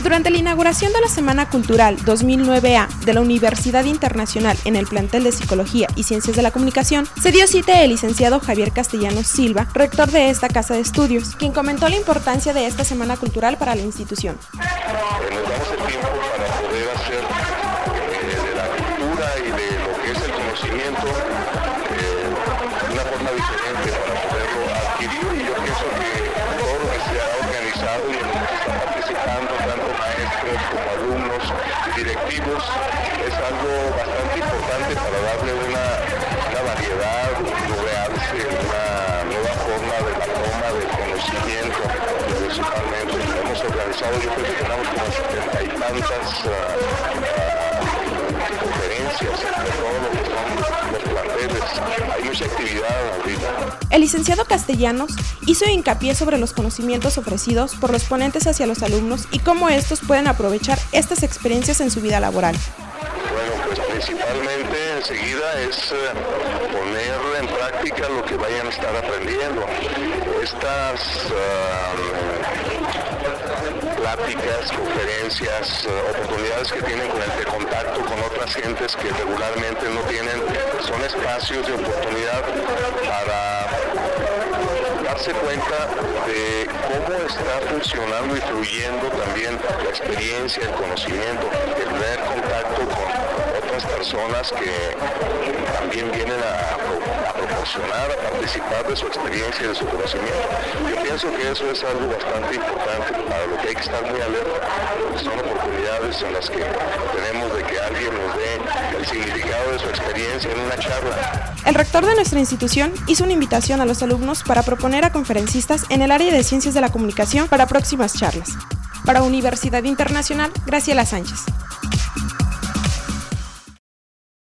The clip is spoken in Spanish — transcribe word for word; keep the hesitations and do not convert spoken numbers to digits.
Durante la inauguración de la Semana Cultural dos mil nueve A de la Universidad Internacional en el plantel de Psicología y Ciencias de la Comunicación, se dio cita el licenciado Javier Castellanos Silva, rector de esta casa de estudios, quien comentó la importancia de esta Semana Cultural para la institución. Nos damos el tiempo para poder hacer eh, de la cultura y de lo que es el conocimiento eh, una forma diferente para poderlo adquirir, y yo pienso que todo lo que se ha organizado y en lo que se está participando, tanto maestros como alumnos y directivos, es algo bastante importante para darle una, una variedad, un realce, una nueva forma de la toma del conocimiento, principalmente. Hemos organizado, yo creo que tenemos como setenta y tantas uh, uh, conferencias de todo lo que son los planteles. Hay mucha actividad ahorita. El licenciado Castellanos hizo hincapié sobre los conocimientos ofrecidos por los ponentes hacia los alumnos y cómo estos pueden aprovechar estas experiencias en su vida laboral. Bueno, pues principalmente enseguida es eh, poner en práctica lo que vayan a estar aprendiendo. Estas uh, pláticas, conferencias, uh, oportunidades que tienen con el de contacto con otras gentes que regularmente no tienen, son espacios de oportunidad para darse cuenta de cómo está funcionando y fluyendo también la experiencia, el conocimiento, el tener contacto con otras personas que también vienen a, a proporcionar, a participar de su experiencia y de su conocimiento. Yo pienso que eso es algo bastante importante para lo que hay que estar muy alerta, porque son oportunidades en las que tenemos de que alguien nos dé el significado de su experiencia en una charla. El rector de nuestra institución hizo una invitación a los alumnos para proponer a conferencistas en el área de Ciencias de la Comunicación para próximas charlas. Para Universidad Internacional, Graciela Sánchez.